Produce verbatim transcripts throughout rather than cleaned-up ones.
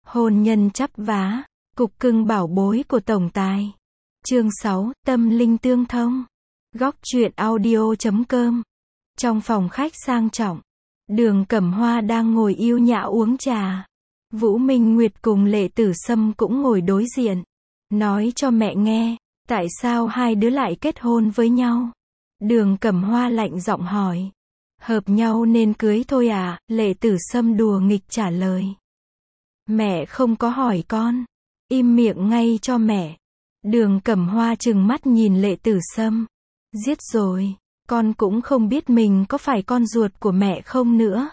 Hôn nhân chắp vá, cục cưng bảo bối của tổng tài. Chương sáu, tâm linh tương thông. Góc truyện audio chấm com. Trong phòng khách sang trọng, Đường Cẩm Hoa đang ngồi yêu nhã uống trà. Vũ Minh Nguyệt cùng Lệ Tử Sâm cũng ngồi đối diện. Nói cho mẹ nghe, tại sao hai đứa lại kết hôn với nhau? Đường Cẩm Hoa lạnh giọng hỏi. Hợp nhau nên cưới thôi à? Lệ Tử Sâm đùa nghịch trả lời. Mẹ không có hỏi con. Im miệng ngay cho mẹ. Đường Cẩm Hoa trừng mắt nhìn Lệ Tử Sâm. Giết rồi, con cũng không biết mình có phải con ruột của mẹ không nữa.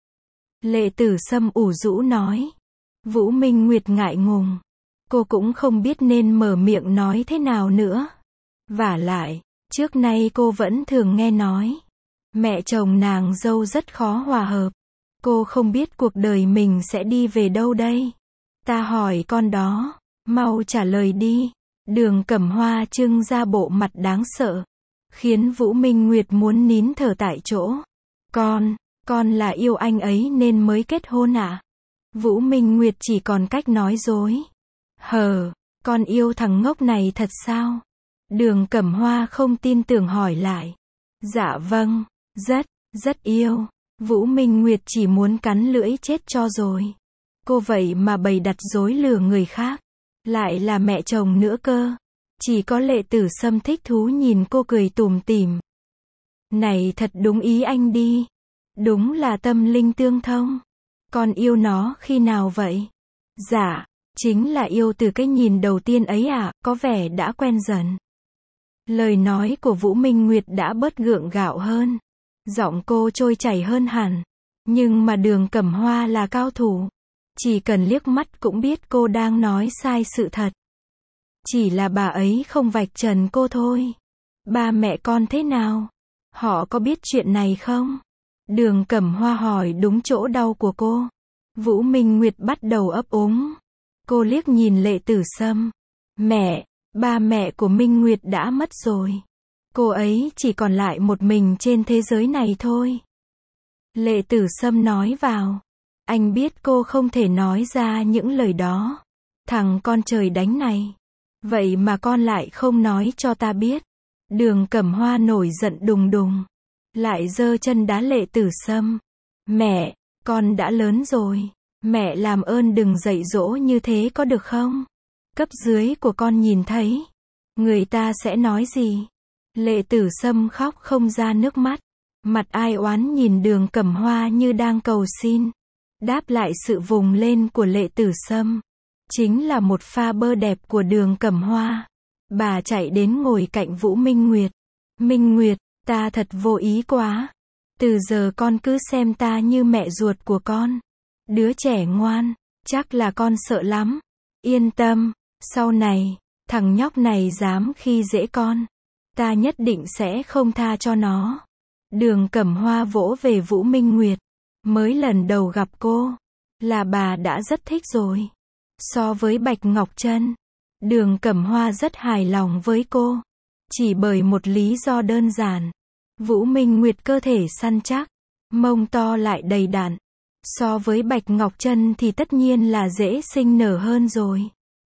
Lệ Tử Sâm ủ rũ nói. Vũ Minh Nguyệt ngại ngùng. Cô cũng không biết nên mở miệng nói thế nào nữa. Vả lại, trước nay cô vẫn thường nghe nói. Mẹ chồng nàng dâu rất khó hòa hợp. Cô không biết cuộc đời mình sẽ đi về đâu đây. Ta hỏi con đó, mau trả lời đi. Đường Cẩm Hoa trưng ra bộ mặt đáng sợ, khiến Vũ Minh Nguyệt muốn nín thở tại chỗ. Con, con là yêu anh ấy nên mới kết hôn à? Vũ Minh Nguyệt chỉ còn cách nói dối. Hờ, con yêu thằng ngốc này thật sao? Đường Cẩm Hoa không tin tưởng hỏi lại. Dạ vâng, rất, rất yêu. Vũ Minh Nguyệt chỉ muốn cắn lưỡi chết cho rồi. Cô vậy mà bày đặt dối lừa người khác. Lại là mẹ chồng nữa cơ. Chỉ có Lệ Tử Sâm thích thú nhìn cô cười tủm tỉm. Này thật đúng ý anh đi. Đúng là tâm linh tương thông. Con yêu nó khi nào vậy? Dạ, chính là yêu từ cái nhìn đầu tiên ấy à, có vẻ đã quen dần. Lời nói của Vũ Minh Nguyệt đã bớt gượng gạo hơn. Giọng cô trôi chảy hơn hẳn. Nhưng mà Đường Cẩm Hoa là cao thủ. Chỉ cần liếc mắt cũng biết cô đang nói sai sự thật. Chỉ là bà ấy không vạch trần cô thôi. Ba mẹ con thế nào? Họ có biết chuyện này không? Đường Cẩm Hoa hỏi đúng chỗ đau của cô. Vũ Minh Nguyệt bắt đầu ấp úng. Cô liếc nhìn Lệ Tử Sâm. Mẹ, ba mẹ của Minh Nguyệt đã mất rồi. Cô ấy chỉ còn lại một mình trên thế giới này thôi. Lệ Tử Sâm nói vào. Anh biết cô không thể nói ra những lời đó. Thằng con trời đánh này. Vậy mà con lại không nói cho ta biết. Đường Cẩm Hoa nổi giận đùng đùng. Lại giơ chân đá Lệ Tử Sâm. Mẹ, con đã lớn rồi. Mẹ làm ơn đừng dạy dỗ như thế có được không? Cấp dưới của con nhìn thấy. Người ta sẽ nói gì? Lệ Tử Sâm khóc không ra nước mắt. Mặt ai oán nhìn Đường Cẩm Hoa như đang cầu xin. Đáp lại sự vùng lên của Lệ Tử Sâm. Chính là một pha bơ đẹp của Đường Cẩm Hoa. Bà chạy đến ngồi cạnh Vũ Minh Nguyệt. Minh Nguyệt, ta thật vô ý quá. Từ giờ con cứ xem ta như mẹ ruột của con. Đứa trẻ ngoan, chắc là con sợ lắm. Yên tâm, sau này, thằng nhóc này dám khi dễ con. Ta nhất định sẽ không tha cho nó. Đường Cẩm Hoa vỗ về Vũ Minh Nguyệt. Mới lần đầu gặp cô, là bà đã rất thích rồi. So với Bạch Ngọc Trân, Đường Cẩm Hoa rất hài lòng với cô. Chỉ bởi một lý do đơn giản. Vũ Minh Nguyệt cơ thể săn chắc, mông to lại đầy đặn. So với Bạch Ngọc Trân thì tất nhiên là dễ sinh nở hơn rồi.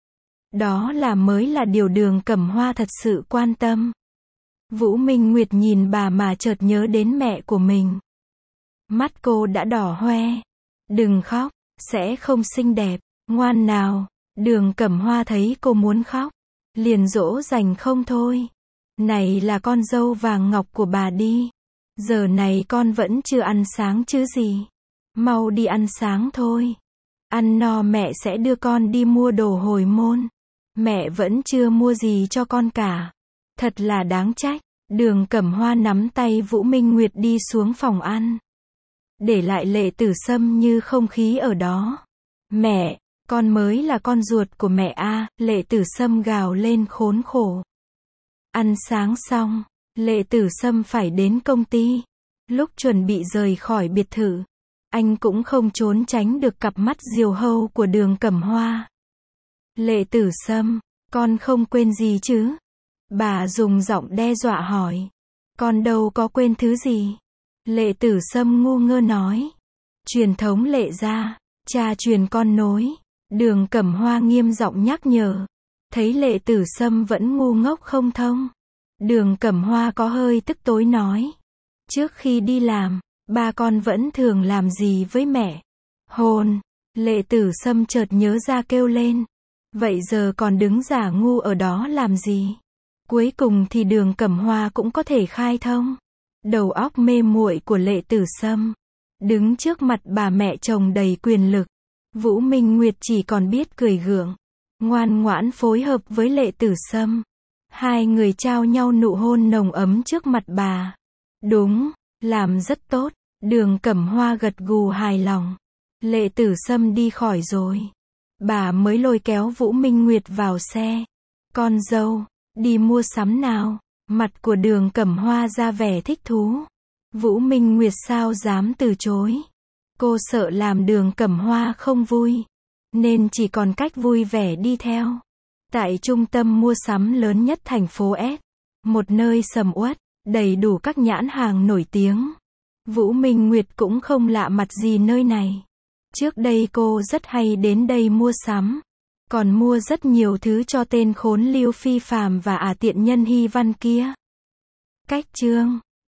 Đó là mới là điều Đường Cẩm Hoa thật sự quan tâm. Vũ Minh Nguyệt nhìn bà mà chợt nhớ đến mẹ của mình. Mắt cô đã đỏ hoe. Đừng khóc, sẽ không xinh đẹp. Ngoan nào. Đường Cẩm Hoa thấy cô muốn khóc, liền dỗ dành không thôi. Này là con dâu vàng ngọc của bà đi. Giờ này con vẫn chưa ăn sáng chứ gì. Mau đi ăn sáng thôi. Ăn no mẹ sẽ đưa con đi mua đồ hồi môn. Mẹ vẫn chưa mua gì cho con cả. Thật là đáng trách. Đường Cẩm Hoa nắm tay Vũ Minh Nguyệt đi xuống phòng ăn. Để lại Lệ Tử Sâm như không khí ở đó. Mẹ, con mới là con ruột của mẹ a. Lệ Tử Sâm gào lên khốn khổ. Ăn sáng xong, Lệ Tử Sâm phải đến công ty. Lúc chuẩn bị rời khỏi biệt thự, anh cũng không trốn tránh được cặp mắt diều hâu của Đường Cẩm Hoa. Lệ Tử Sâm, con không quên gì chứ? Bà dùng giọng đe dọa hỏi. Con đâu có quên thứ gì? Lệ Tử Sâm ngu ngơ nói. Truyền thống Lệ gia, cha truyền con nối. Đường Cẩm Hoa nghiêm giọng nhắc nhở. Thấy Lệ Tử Sâm vẫn ngu ngốc không thông. Đường Cẩm Hoa có hơi tức tối nói. Trước khi đi làm, ba con vẫn thường làm gì với mẹ? Hồn! Lệ Tử Sâm chợt nhớ ra kêu lên. Vậy giờ còn đứng giả ngu ở đó làm gì? Cuối cùng thì Đường Cẩm Hoa cũng có thể khai thông. Đầu óc mê muội của Lệ Tử Sâm. Đứng trước mặt bà mẹ chồng đầy quyền lực. Vũ Minh Nguyệt chỉ còn biết cười gượng. Ngoan ngoãn phối hợp với Lệ Tử Sâm. Hai người trao nhau nụ hôn nồng ấm trước mặt bà. Đúng, làm rất tốt. Đường Cẩm Hoa gật gù hài lòng. Lệ Tử Sâm đi khỏi rồi. Bà mới lôi kéo Vũ Minh Nguyệt vào xe. Con dâu, đi mua sắm nào. Mặt của Đường Cẩm Hoa ra vẻ thích thú. Vũ Minh Nguyệt sao dám từ chối. Cô sợ làm Đường Cẩm Hoa không vui. Nên chỉ còn cách vui vẻ đi theo. Tại trung tâm mua sắm lớn nhất thành phố S. Một nơi sầm uất, đầy đủ các nhãn hàng nổi tiếng. Vũ Minh Nguyệt cũng không lạ mặt gì nơi này. Trước đây cô rất hay đến đây mua sắm. Còn mua rất nhiều thứ cho tên khốn Lưu Phi Phàm và ả tiện nhân Hy Văn kia. Cách chương